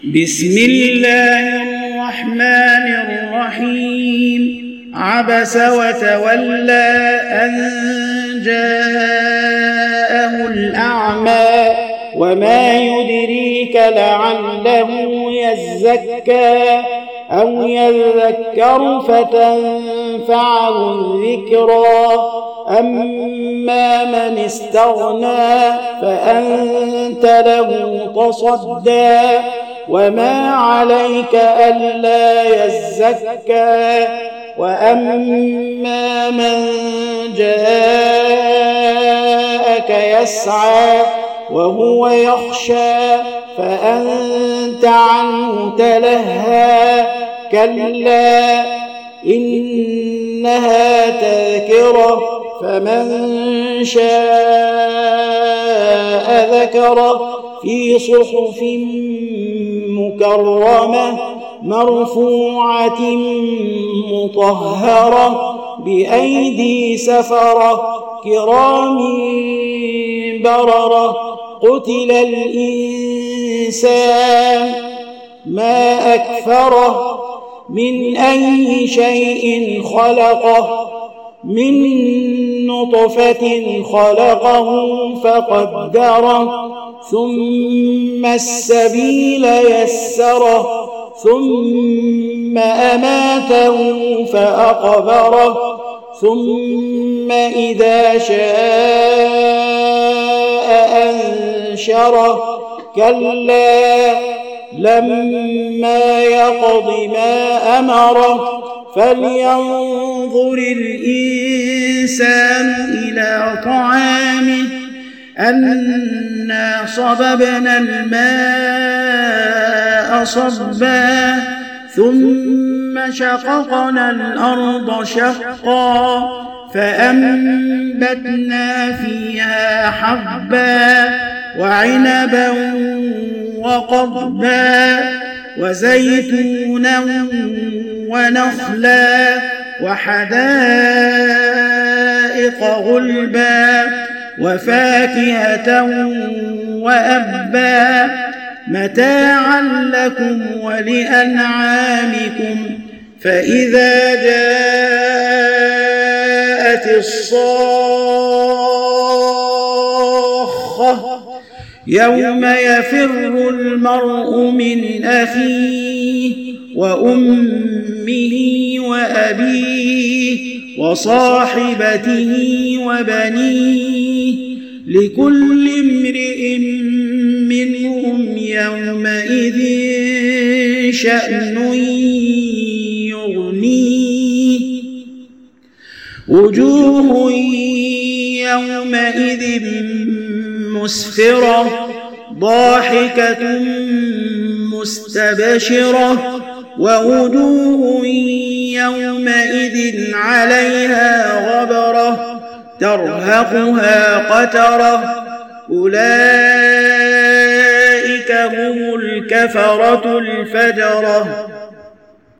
بسم الله الرحمن الرحيم عبس وتولى أن جاءه الأعمى وما يدريك لعله يزكى أو يذكر فتنفعه الذكرى أما من استغنى فأنت له تصدى وما عليك ألا يزكى وأما من جاءك يسعى وهو يخشى فأنت عنه تلهى كلا إنها تذكرة فمن شاء ذكره في صحف مكرمة مرفوعة مطهرة بأيدي سفرة كرام بررة قتل الإنسان ما أكفره من أي شيء خلقه من نطفة خلقه فقدره ثم السبيل يسره ثم أماته فأقبره ثم إذا شاء أنشره كلا لما يقض ما أمره فلينظر الإنسان إلى طعامه أنا صببنا الماء صبا ثم شققنا الأرض شقا فأنبتنا فيها حبا وعنبا وقضبا وزيتونا ونخلا وحدائق غلبا وفاكهة وأبا متاعا لكم ولأنعامكم فإذا جاءت الصاخة يوم يفر المرء من أخيه وأمه وأبيه وصاحبته وبنيه لكل امرئ منهم يومئذ شأن يغنيه وجوه يومئذ مسفرة ضاحكة مستبشرة ووجوه يومئذ عليها غبرة ترهقها قترة أولئك هم الكفرة الفجرة.